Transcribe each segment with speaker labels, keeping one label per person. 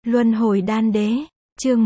Speaker 1: Luân hồi đan đế, chương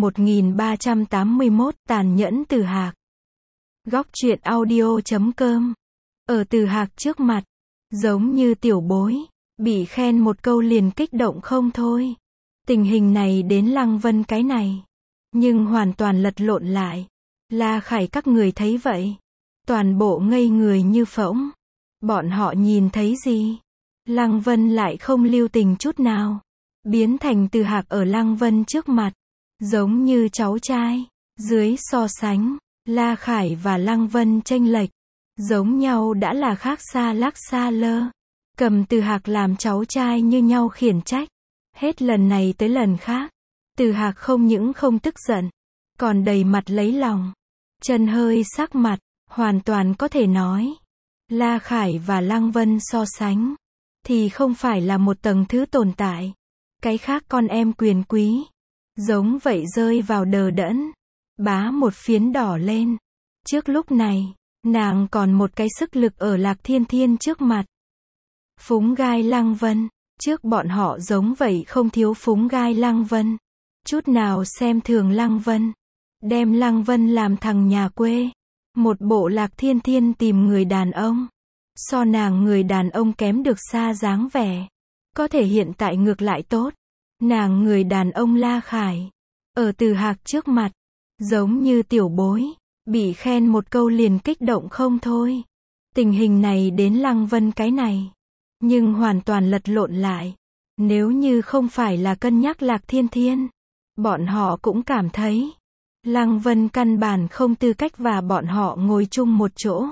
Speaker 1: 1381, tàn nhẫn Từ Hạc. Góc truyện audio.com. Ở Từ Hạc trước mặt, giống như tiểu bối, bị khen một câu liền kích động không thôi. Tình hình này đến Lăng Vân cái này, nhưng hoàn toàn lật lộn lại. La Khải các người thấy vậy, toàn bộ ngây người như phỗng. Bọn họ nhìn thấy gì? Lăng Vân lại không lưu tình chút nào, biến thành Từ Hạc ở Lăng Vân trước mặt, giống như cháu trai. Dưới so sánh, La Khải và Lăng Vân chênh lệch, giống nhau đã là khác xa lắc xa lơ. Cầm Từ Hạc làm cháu trai như nhau khiển trách. Hết lần này tới lần khác, Từ Hạc không những không tức giận, còn đầy mặt lấy lòng. Chân hơi sắc mặt, hoàn toàn có thể nói, La Khải và Lăng Vân so sánh, thì không phải là một tầng thứ tồn tại. Cái khác con em quyền quý, giống vậy rơi vào đờ đẫn, bá một phiến đỏ lên. Trước lúc này, nàng còn một cái sức lực ở Lạc Thiên Thiên trước mặt. Phúng gai Lăng Vân, trước bọn họ giống vậy không thiếu phúng gai Lăng Vân. Chút nào xem thường Lăng Vân, đem Lăng Vân làm thằng nhà quê. Một bộ Lạc Thiên Thiên tìm người đàn ông, so nàng người đàn ông kém được xa dáng vẻ. Có thể hiện tại ngược lại tốt, nàng người đàn ông La Khải, ở Từ Hạc trước mặt, giống như tiểu bối, bị khen một câu liền kích động không thôi. Tình hình này đến Lăng Vân cái này, nhưng hoàn toàn lật lộn lại. Nếu như không phải là cân nhắc Lạc Thiên Thiên, bọn họ cũng cảm thấy Lăng Vân căn bản không tư cách và bọn họ ngồi chung một chỗ.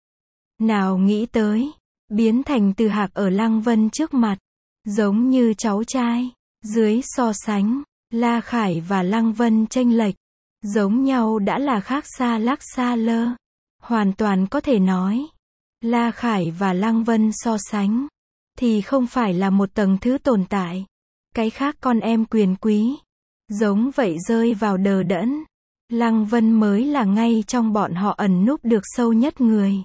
Speaker 1: Nào nghĩ tới, biến thành Từ Hạc ở Lăng Vân trước mặt, giống như cháu trai. Dưới so sánh, La Khải và Lăng Vân chênh lệch, giống nhau đã là khác xa lắc xa lơ. Hoàn toàn có thể nói, La Khải và Lăng Vân so sánh, thì không phải là một tầng thứ tồn tại. Cái khác con em quyền quý, giống vậy rơi vào đờ đẫn. Lăng Vân mới là ngay trong bọn họ ẩn núp được sâu nhất người.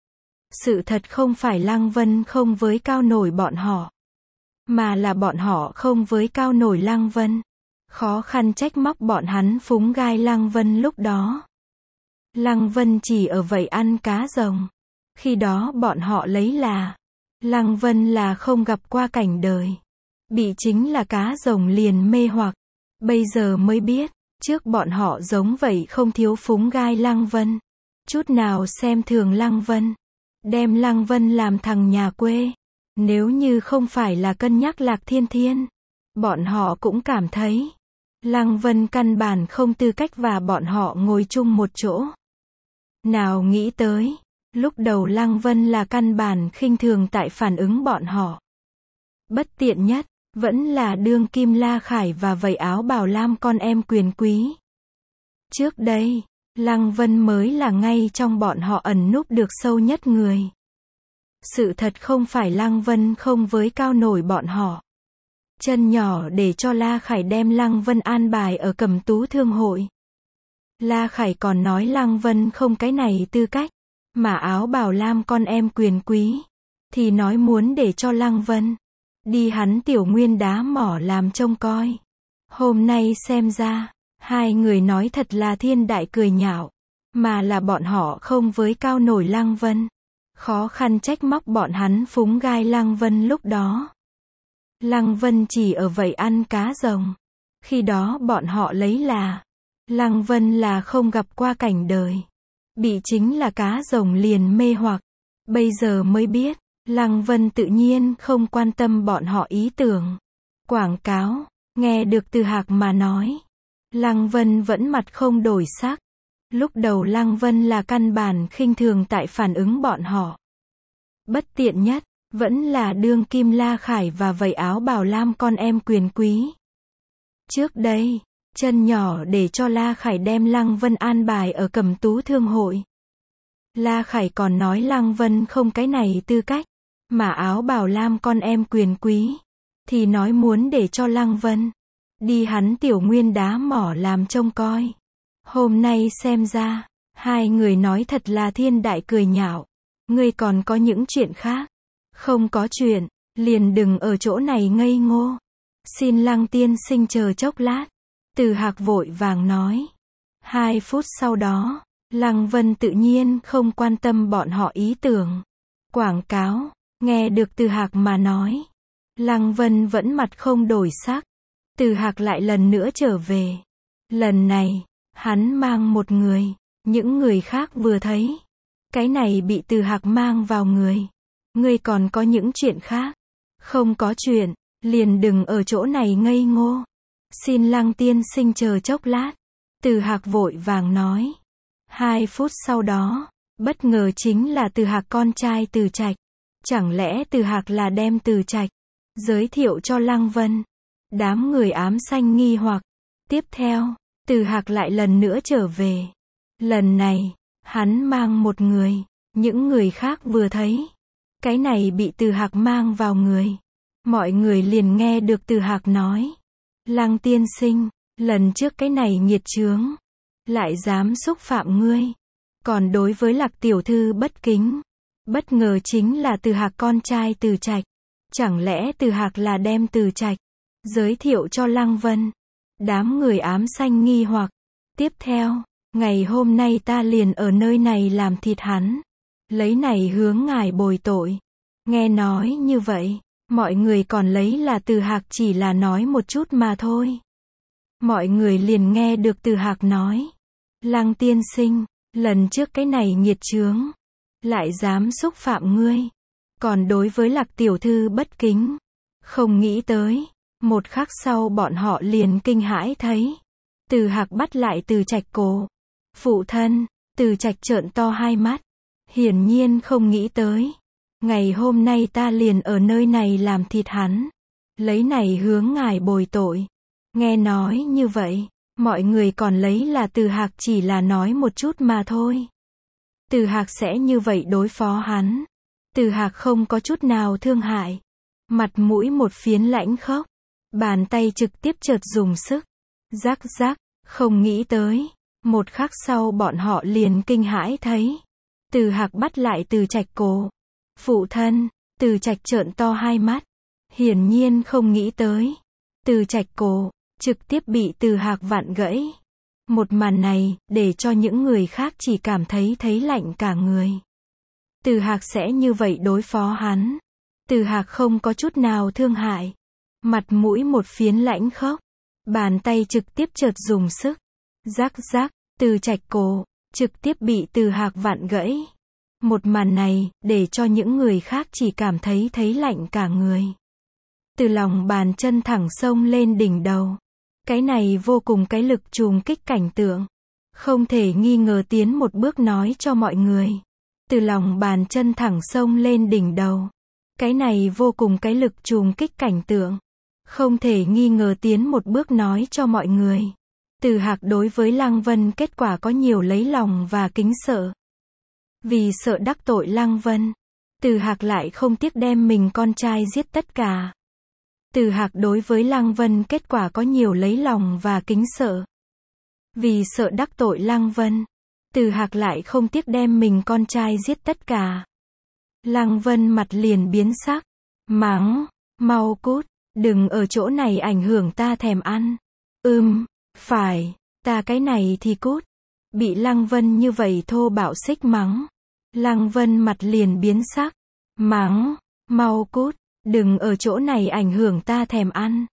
Speaker 1: Sự thật không phải Lăng Vân không với cao nổi bọn họ, mà là bọn họ không với cao nổi Lăng Vân. Khó khăn trách móc bọn hắn phúng gai Lăng Vân lúc đó. Lăng Vân chỉ ở vậy ăn cá rồng. Khi đó bọn họ lấy là Lăng Vân là không gặp qua cảnh đời, bị chính là cá rồng liền mê hoặc. Bây giờ mới biết, trước bọn họ giống vậy không thiếu phúng gai Lăng Vân, chút nào xem thường Lăng Vân, đem Lăng Vân làm thằng nhà quê. Nếu như không phải là cân nhắc Lạc Thiên Thiên, bọn họ cũng cảm thấy Lăng Vân căn bản không tư cách và bọn họ ngồi chung một chỗ. Nào nghĩ tới, lúc đầu Lăng Vân là căn bản khinh thường tại phản ứng bọn họ. Bất tiện nhất, vẫn là đương kim La Khải và vầy áo bào lam con em quyền quý. Trước đây, Lăng Vân mới là ngay trong bọn họ ẩn núp được sâu nhất người. Sự thật không phải Lăng Vân không với cao nổi bọn họ. Chân nhỏ để cho La Khải đem Lăng Vân an bài ở Cẩm Tú Thương hội. La Khải còn nói Lăng Vân không cái này tư cách, mà áo bào lam con em quyền quý, thì nói muốn để cho Lăng Vân đi hắn tiểu nguyên đá mỏ làm trông coi. Hôm nay xem ra, hai người nói thật là thiên đại cười nhạo, mà là bọn họ không với cao nổi Lăng Vân. Khó khăn trách móc bọn hắn phúng gai Lăng Vân lúc đó. Lăng Vân chỉ ở vậy ăn cá rồng. Khi đó bọn họ lấy là Lăng Vân là không gặp qua cảnh đời, bị chính là cá rồng liền mê hoặc. Bây giờ mới biết, Lăng Vân tự nhiên không quan tâm bọn họ ý tưởng quảng cáo. Nghe được Từ Hạc mà nói, Lăng Vân vẫn mặt không đổi sắc. Lúc đầu Lăng Vân là căn bản khinh thường tại phản ứng bọn họ. Bất tiện nhất, vẫn là đương kim La Khải và vầy áo bào lam con em quyền quý. Trước đây, chân nhỏ để cho La Khải đem Lăng Vân an bài ở Cẩm Tú Thương hội. La Khải còn nói Lăng Vân không cái này tư cách, mà áo bào lam con em quyền quý, thì nói muốn để cho Lăng Vân đi hắn tiểu nguyên đá mỏ làm trông coi. Hôm nay xem ra, hai người nói thật là thiên đại cười nhạo. Ngươi còn có những chuyện khác? Không có chuyện, liền đừng ở chỗ này ngây ngô. Xin Lăng tiên sinh chờ chốc lát. Từ Hạc vội vàng nói. 2 phút sau đó, Lăng Vân tự nhiên không quan tâm bọn họ ý tưởng quảng cáo, nghe được Từ Hạc mà nói. Lăng Vân vẫn mặt không đổi sắc. Từ Hạc lại lần nữa trở về. Lần này, hắn mang một người, những người khác vừa thấy. Cái này bị Từ Hạc mang vào người. Ngươi còn có những chuyện khác. Không có chuyện, liền đừng ở chỗ này ngây ngô. Xin Lăng tiên sinh chờ chốc lát. Từ Hạc vội vàng nói. 2 phút sau đó, bất ngờ chính là Từ Hạc con trai Từ Trạch. Chẳng lẽ Từ Hạc là đem Từ Trạch giới thiệu cho Lăng Vân? Đám người ám xanh nghi hoặc. Tiếp theo, Từ Hạc lại lần nữa trở về. Lần này, hắn mang một người, những người khác vừa thấy. Cái này bị Từ Hạc mang vào người. Mọi người liền nghe được Từ Hạc nói. Lăng tiên sinh, lần trước cái này nghiệt chướng, lại dám xúc phạm ngươi. Còn đối với Lạc tiểu thư bất kính. Bất ngờ chính là Từ Hạc con trai Từ Trạch. Chẳng lẽ Từ Hạc là đem Từ Trạch giới thiệu cho Lăng Vân? Đám người ám xanh nghi hoặc. Tiếp theo, ngày hôm nay ta liền ở nơi này làm thịt hắn. Lấy này hướng ngài bồi tội. Nghe nói như vậy, mọi người còn lấy là Từ Hạc chỉ là nói một chút mà thôi. Mọi người liền nghe được Từ Hạc nói. Lăng tiên sinh, lần trước cái này nghiệt chướng, lại dám xúc phạm ngươi. Còn đối với Lạc tiểu thư bất kính. Không nghĩ tới, một khắc sau bọn họ liền kinh hãi thấy. Từ Hạc bắt lại Từ Trạch cổ. Phụ thân, Từ Trạch trợn to hai mắt. Hiển nhiên không nghĩ tới. Ngày hôm nay ta liền ở nơi này làm thịt hắn. Lấy này hướng ngài bồi tội. Nghe nói như vậy, mọi người còn lấy là Từ Hạc chỉ là nói một chút mà thôi. Từ Hạc sẽ như vậy đối phó hắn. Từ Hạc không có chút nào thương hại. Mặt mũi một phiến lãnh khốc. Bàn tay trực tiếp chợt dùng sức. Rắc rắc, không nghĩ tới. Một khắc sau bọn họ liền kinh hãi thấy. Từ Hạc bắt lại Từ Trạch cổ. Phụ thân, Từ Trạch trợn to hai mắt. Hiển nhiên không nghĩ tới. Từ Trạch cổ, trực tiếp bị Từ Hạc vặn gãy. Một màn này, để cho những người khác chỉ cảm thấy lạnh cả người. Từ Hạc sẽ như vậy đối phó hắn. Từ Hạc không có chút nào thương hại. Mặt mũi một phiến lãnh khốc. Bàn tay trực tiếp chợt dùng sức. Rắc rắc, Từ Trạch cổ, trực tiếp bị Từ Hạc vặn gãy. Một màn này, để cho những người khác chỉ cảm thấy lạnh cả người. Từ lòng bàn chân thẳng xông lên đỉnh đầu. Cái này vô cùng cái lực trùng kích cảnh tượng. Không thể nghi ngờ tiến một bước nói cho mọi người. Từ lòng bàn chân thẳng xông lên đỉnh đầu. Cái này vô cùng cái lực trùng kích cảnh tượng. Không thể nghi ngờ tiến một bước nói cho mọi người. Từ Hạc đối với Lăng Vân kết quả có nhiều lấy lòng và kính sợ. Vì sợ đắc tội Lăng Vân, Từ Hạc lại không tiếc đem mình con trai giết tất cả. Từ Hạc đối với Lăng Vân kết quả có nhiều lấy lòng và kính sợ. Vì sợ đắc tội Lăng Vân, Từ Hạc lại không tiếc đem mình con trai giết tất cả. Lăng Vân mặt liền biến sắc. Mắng, mau cút, đừng ở chỗ này ảnh hưởng ta thèm ăn. Phải, ta cái này thì cút. Bị Lăng Vân như vậy thô bạo xích mắng. Lăng Vân mặt liền biến sắc. Mắng, mau cút, đừng ở chỗ này ảnh hưởng ta thèm ăn.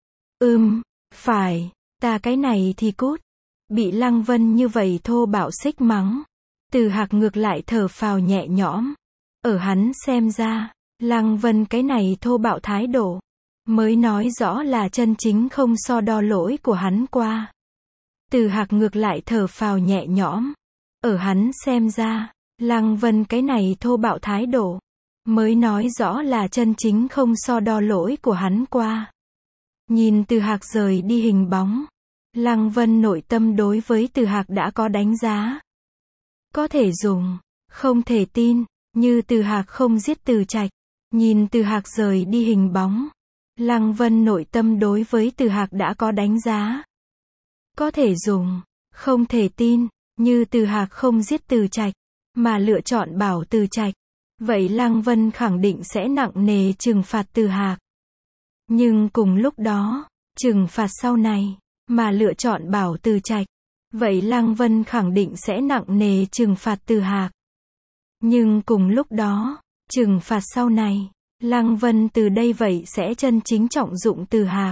Speaker 1: Phải, ta cái này thì cút. Bị Lăng Vân như vậy thô bạo xích mắng. Từ Hạc ngược lại thở phào nhẹ nhõm. Ở hắn xem ra, Lăng Vân cái này thô bạo thái độ, mới nói rõ là chân chính không so đo lỗi của hắn qua. Từ Hạc ngược lại thở phào nhẹ nhõm. Ở hắn xem ra, Lăng Vân cái này thô bạo thái độ, mới nói rõ là chân chính không so đo lỗi của hắn qua. Nhìn Từ Hạc rời đi hình bóng, Lăng Vân nội tâm đối với Từ Hạc đã có đánh giá. Có thể dùng, không thể tin, như Từ Hạc không giết Từ Trạch. Nhìn Từ Hạc rời đi hình bóng, Lăng Vân nội tâm đối với Từ Hạc đã có đánh giá. Có thể dùng, không thể tin, như Từ Hạc không giết Từ Trạch, mà lựa chọn bảo Từ Trạch. Vậy Lăng Vân khẳng định sẽ nặng nề trừng phạt Từ Hạc. Nhưng cùng lúc đó, trừng phạt sau này, mà lựa chọn bảo Từ Trạch, vậy Lăng Vân khẳng định sẽ nặng nề trừng phạt Từ Hạc. Nhưng cùng lúc đó, trừng phạt sau này, Lăng Vân từ đây vậy sẽ chân chính trọng dụng Từ Hạc.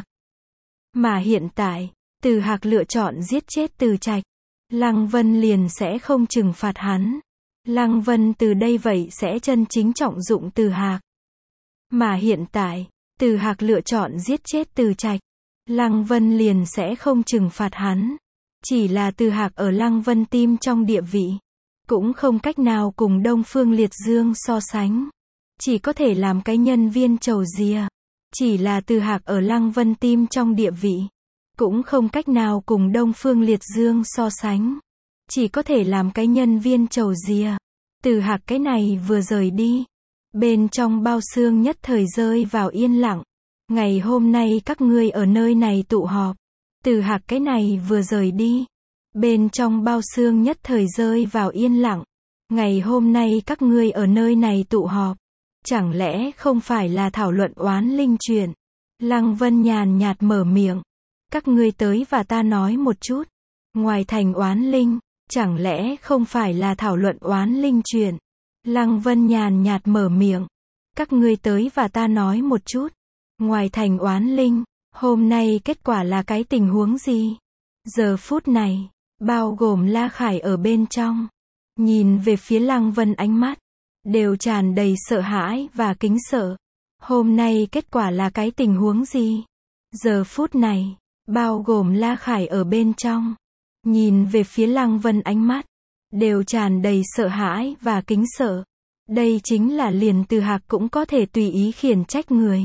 Speaker 1: Mà hiện tại, Từ Hạc lựa chọn giết chết Từ Trạch, Lăng Vân liền sẽ không trừng phạt hắn. Lăng Vân từ đây vậy sẽ chân chính trọng dụng Từ Hạc. Mà hiện tại, Từ Hạc lựa chọn giết chết Từ Trạch, Lăng Vân liền sẽ không trừng phạt hắn. Chỉ là Từ Hạc ở Lăng Vân tim trong địa vị, cũng không cách nào cùng Đông Phương Liệt Dương so sánh. Chỉ có thể làm cái nhân viên trầu rìa. Chỉ là Từ Hạc ở Lăng Vân tim trong địa vị, cũng không cách nào cùng Đông Phương Liệt Dương so sánh. Chỉ có thể làm cái nhân viên trầu rìa. Từ Hạc cái này vừa rời đi, bên trong bao xương nhất thời rơi vào yên lặng. Ngày hôm nay các ngươi ở nơi này tụ họp. Từ Hạc cái này vừa rời đi, bên trong bao xương nhất thời rơi vào yên lặng. Ngày hôm nay các ngươi ở nơi này tụ họp, chẳng lẽ không phải là thảo luận oán linh chuyện? Lăng Vân nhàn nhạt mở miệng. Các ngươi tới và ta nói một chút. Ngoài thành oán linh, chẳng lẽ không phải là thảo luận oán linh chuyện? Lăng Vân nhàn nhạt mở miệng. Các ngươi tới và ta nói một chút. Ngoài thành oán linh, hôm nay kết quả là cái tình huống gì? Giờ phút này, bao gồm La Khải ở bên trong, nhìn về phía Lăng Vân ánh mắt đều tràn đầy sợ hãi và kính sợ. Hôm nay kết quả là cái tình huống gì? Giờ phút này, bao gồm La Khải ở bên trong, nhìn về phía Lăng Vân ánh mắt đều tràn đầy sợ hãi và kính sợ. Đây chính là liền Từ Hạc cũng có thể tùy ý khiển trách người.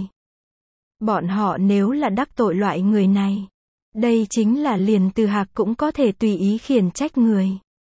Speaker 1: Bọn họ nếu là đắc tội loại người này, đây chính là liền Từ Hạc cũng có thể tùy ý khiển trách người.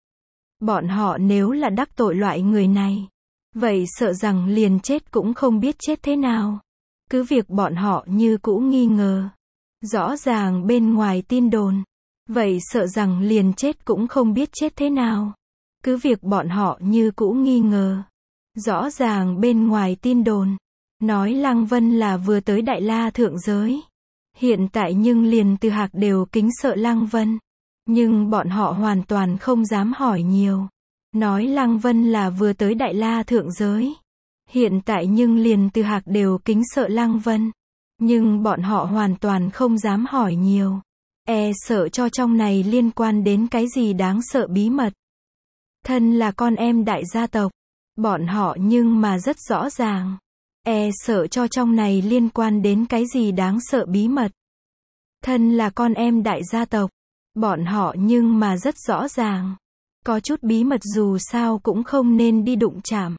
Speaker 1: Bọn họ nếu là đắc tội loại người này, vậy sợ rằng liền chết cũng không biết chết thế nào. Cứ việc bọn họ như cũ nghi ngờ, rõ ràng bên ngoài tin đồn, vậy sợ rằng liền chết cũng không biết chết thế nào. Cứ việc bọn họ như cũ nghi ngờ, rõ ràng bên ngoài tin đồn, nói Lăng Vân là vừa tới Đại La thượng giới. Hiện tại nhưng liền Từ Hạc đều kính sợ Lăng Vân. Nhưng bọn họ hoàn toàn không dám hỏi nhiều. Nói Lăng Vân là vừa tới Đại La thượng giới. Hiện tại nhưng liền Từ Hạc đều kính sợ Lăng Vân. Nhưng bọn họ hoàn toàn không dám hỏi nhiều. Sợ cho trong này liên quan đến cái gì đáng sợ bí mật. Thân là con em đại gia tộc, bọn họ nhưng mà rất rõ ràng. Sợ cho trong này liên quan đến cái gì đáng sợ bí mật. Thân là con em đại gia tộc, bọn họ nhưng mà rất rõ ràng. Có chút bí mật dù sao cũng không nên đi đụng chạm.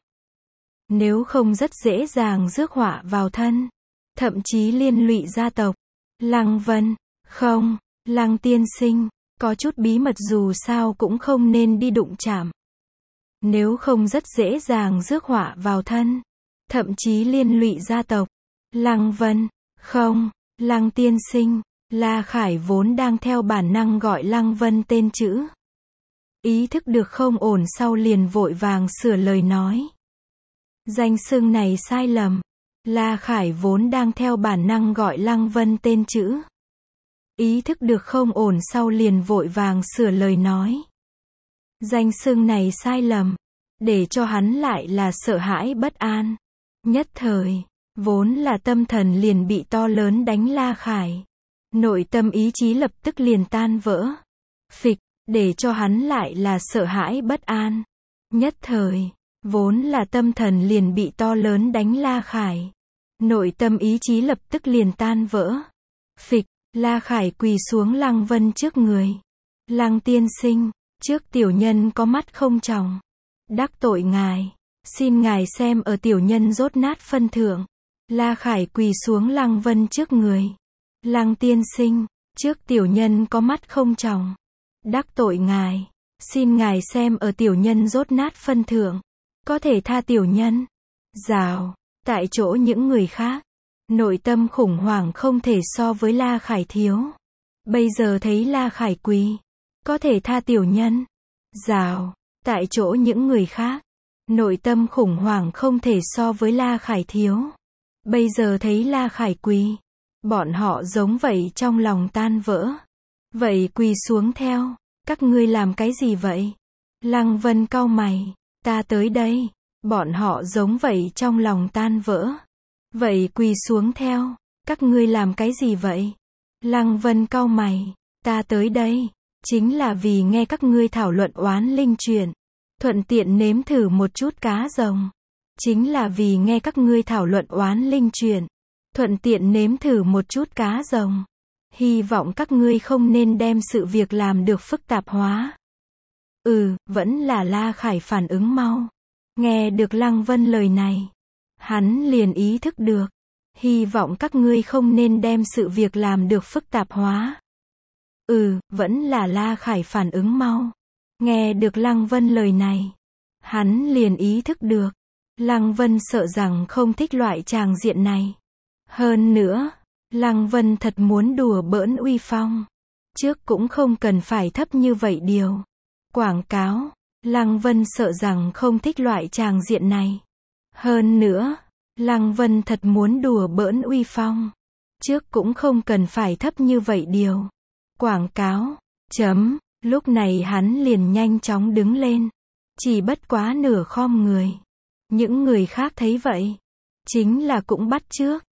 Speaker 1: Nếu không rất dễ dàng rước họa vào thân. Thậm chí liên lụy gia tộc. Lăng Vân, không, Lăng tiên sinh, có chút bí mật dù sao cũng không nên đi đụng chạm. Nếu không rất dễ dàng rước họa vào thân. Thậm chí liên lụy gia tộc. Lăng Vân, không, Lăng tiên sinh. La Khải vốn đang theo bản năng gọi Lăng Vân tên chữ. Ý thức được không ổn sau liền vội vàng sửa lời nói. Danh xưng này sai lầm. La Khải vốn đang theo bản năng gọi Lăng Vân tên chữ. Ý thức được không ổn sau liền vội vàng sửa lời nói. Danh xưng này sai lầm. Để cho hắn lại là sợ hãi bất an. Nhất thời, vốn là tâm thần liền bị to lớn đánh La Khải. Nội tâm ý chí lập tức liền tan vỡ. Phịch, để cho hắn lại là sợ hãi bất an. Nhất thời, vốn là tâm thần liền bị to lớn đánh La Khải. Nội tâm ý chí lập tức liền tan vỡ. Phịch, La Khải quỳ xuống Lăng Vân trước người. Lăng tiên sinh, trước tiểu nhân có mắt không tròng. Đắc tội ngài. Xin ngài xem ở tiểu nhân dốt nát phân thượng. La Khải quỳ xuống Lăng Vân trước người. Lăng tiên sinh, trước tiểu nhân có mắt không tròng. Đắc tội ngài. Xin ngài xem ở tiểu nhân dốt nát phân thượng. Có thể tha tiểu nhân. Rào. Tại chỗ những người khác. Nội tâm khủng hoảng không thể so với La Khải thiếu. Bây giờ thấy La Khải quỳ. Có thể tha tiểu nhân. Rào. Tại chỗ những người khác. Nội tâm khủng hoảng không thể so với La Khải thiếu. Bây giờ thấy La Khải quỳ. Bọn họ giống vậy trong lòng tan vỡ. Vậy quỳ xuống theo. Các ngươi làm cái gì vậy? Lăng Vân cau mày. Ta tới đây. Bọn họ giống vậy trong lòng tan vỡ. Vậy quỳ xuống theo. Các ngươi làm cái gì vậy? Lăng Vân cau mày. Ta tới đây. Chính là vì nghe các ngươi thảo luận oán linh chuyện. Thuận tiện nếm thử một chút cá rồng. Chính là vì nghe các ngươi thảo luận oán linh chuyện. Thuận tiện nếm thử một chút cá rồng. Hy vọng các ngươi không nên đem sự việc làm được phức tạp hóa. Vẫn là La Khải phản ứng mau. Nghe được Lăng Vân lời này. Hắn liền ý thức được. Hy vọng các ngươi không nên đem sự việc làm được phức tạp hóa. Vẫn là La Khải phản ứng mau. Nghe được Lăng Vân lời này. Hắn liền ý thức được. Lăng Vân sợ rằng không thích loại tràng diện này. Hơn nữa, Lăng Vân thật muốn đùa bỡn uy phong. Trước cũng không cần phải thấp như vậy điều. Quảng cáo, Lăng Vân sợ rằng không thích loại tràng diện này. Hơn nữa, Lăng Vân thật muốn đùa bỡn uy phong. Trước cũng không cần phải thấp như vậy điều. Quảng cáo, lúc này hắn liền nhanh chóng đứng lên. Chỉ bất quá nửa khom người. Những người khác thấy vậy. Chính là cũng bắt chước.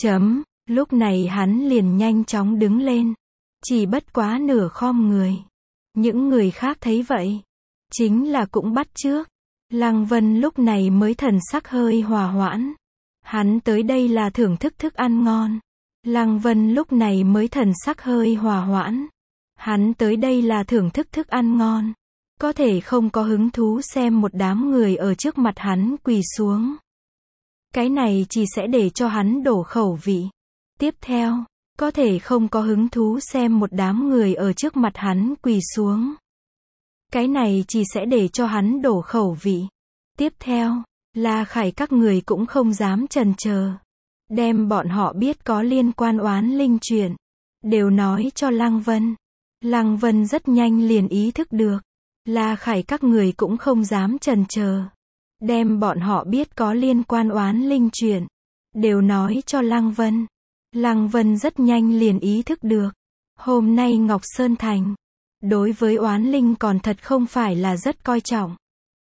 Speaker 1: Lúc này hắn liền nhanh chóng đứng lên. Chỉ bất quá nửa khom người. Những người khác thấy vậy. Chính là cũng bắt chước. Lăng Vân lúc này mới thần sắc hơi hòa hoãn. Hắn tới đây là thưởng thức thức ăn ngon. Lăng Vân lúc này mới thần sắc hơi hòa hoãn. Hắn tới đây là thưởng thức thức ăn ngon. Có thể không có hứng thú xem một đám người ở trước mặt hắn quỳ xuống. Cái này chỉ sẽ để cho hắn đổ khẩu vị. Tiếp theo, có thể không có hứng thú xem một đám người ở trước mặt hắn quỳ xuống. Cái này chỉ sẽ để cho hắn đổ khẩu vị. Tiếp theo, La Khải các người cũng không dám chần chờ. Đem bọn họ biết có liên quan oán linh chuyện. Đều nói cho Lăng Vân. Lăng Vân rất nhanh liền ý thức được. La Khải các người cũng không dám chần chờ. Đem bọn họ biết có liên quan oán linh chuyện. Đều nói cho Lăng Vân. Lăng Vân rất nhanh liền ý thức được. Hôm nay Ngọc Sơn Thành. Đối với oán linh còn thật không phải là rất coi trọng.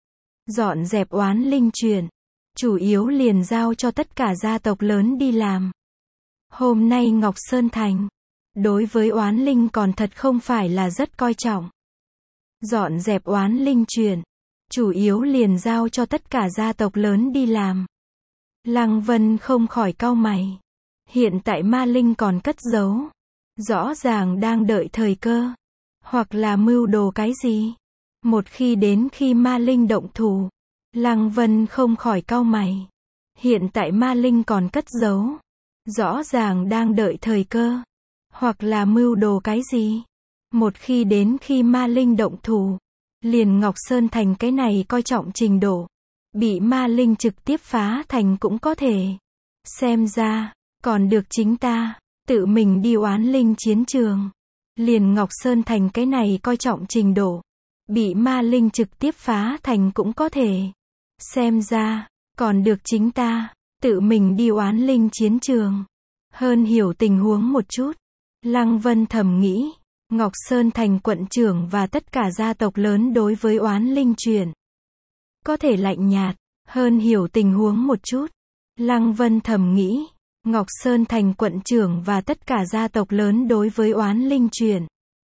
Speaker 1: Dọn dẹp oán linh chuyện. Chủ yếu liền giao cho tất cả gia tộc lớn đi làm. Hôm nay Ngọc Sơn Thành. Đối với oán linh còn thật không phải là rất coi trọng. Dọn dẹp oán linh chuyện. Chủ yếu liền giao cho tất cả gia tộc lớn đi làm. Lăng Vân không khỏi cau mày. Hiện tại ma linh còn cất giấu. Rõ ràng đang đợi thời cơ. Hoặc là mưu đồ cái gì. Một khi đến khi ma linh động thủ. Lăng Vân không khỏi cau mày. Hiện tại ma linh còn cất giấu. Rõ ràng đang đợi thời cơ. Hoặc là mưu đồ cái gì. Một khi đến khi ma linh động thủ. Liền Ngọc Sơn Thành cái này coi trọng trình độ. Bị ma linh trực tiếp phá thành cũng có thể. Xem ra, còn được chính ta, tự mình đi oán linh chiến trường. Liền Ngọc Sơn Thành cái này coi trọng trình độ. Bị ma linh trực tiếp phá thành cũng có thể. Xem ra, còn được chính ta, tự mình đi oán linh chiến trường. Hơn hiểu tình huống một chút. Lăng Vân thầm nghĩ. Ngọc Sơn Thành quận trưởng và tất cả gia tộc lớn đối với oán linh chuyện. Có thể lạnh nhạt, hơn hiểu tình huống một chút. Lăng Vân thầm nghĩ. Ngọc Sơn Thành quận trưởng và tất cả gia tộc lớn đối với oán linh chuyện.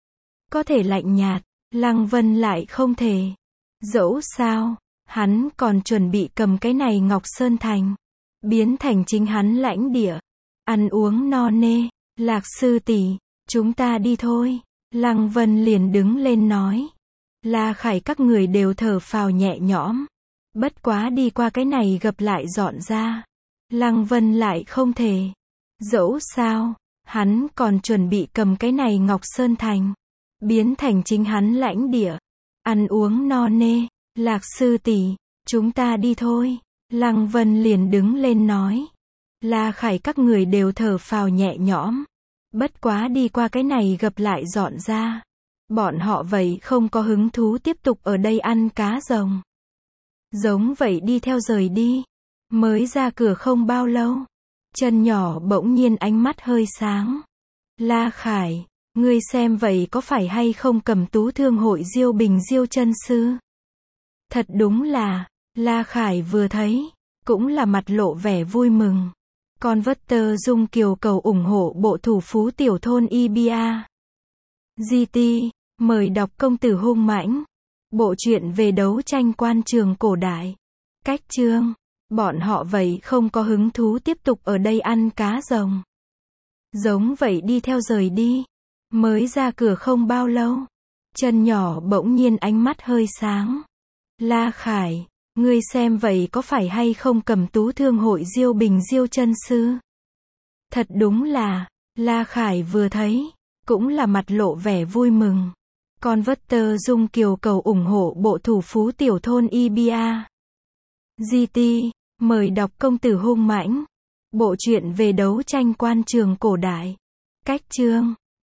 Speaker 1: Có thể lạnh nhạt, Lăng Vân lại không thể. Dẫu sao, hắn còn chuẩn bị cầm cái này Ngọc Sơn Thành. Biến thành chính hắn lãnh địa. Ăn uống no nê. Lạc sư tỷ, chúng ta đi thôi. Lăng Vân liền đứng lên nói. La Khải các người đều thở phào nhẹ nhõm. Bất quá đi qua cái này gặp lại dọn ra. Lăng Vân lại không thể. Dẫu sao, hắn còn chuẩn bị cầm cái này Ngọc Sơn Thành. Biến thành chính hắn lãnh địa. Ăn uống no nê. Lạc sư tỷ, chúng ta đi thôi. Lăng Vân liền đứng lên nói. La Khải các người đều thở phào nhẹ nhõm. Bất quá đi qua cái này gặp lại dọn ra. Bọn họ vậy không có hứng thú tiếp tục ở đây ăn cá rồng. Giống vậy đi theo rời đi. Mới ra cửa không bao lâu. Chân nhỏ bỗng nhiên ánh mắt hơi sáng. La Khải, ngươi xem vậy có phải hay không Cẩm Tú Thương hội Diêu Bình Diêu chân sư? Thật đúng là, La Khải vừa thấy, cũng là mặt lộ vẻ vui mừng. Con vất tơ Dung Kiều cầu ủng hộ bộ thủ phú tiểu thôn Ibia. GT, mời đọc Công tử hung mãnh. Bộ truyện về đấu tranh quan trường cổ đại. Cách chương, bọn họ vậy không có hứng thú tiếp tục ở đây ăn cá rồng. Giống vậy đi theo rời đi. Mới ra cửa không bao lâu. Chân nhỏ bỗng nhiên ánh mắt hơi sáng. La Khải, ngươi xem vậy có phải hay không Cẩm Tú Thương hội Diêu Bình Diêu chân sư? Thật đúng là, La Khải vừa thấy, cũng là mặt lộ vẻ vui mừng. Con vất tơ Dung Kiều cầu ủng hộ bộ thủ phú tiểu thôn Ibia. GT, mời đọc Công tử hung mãnh. Bộ truyện về đấu tranh quan trường cổ đại. Cách chương,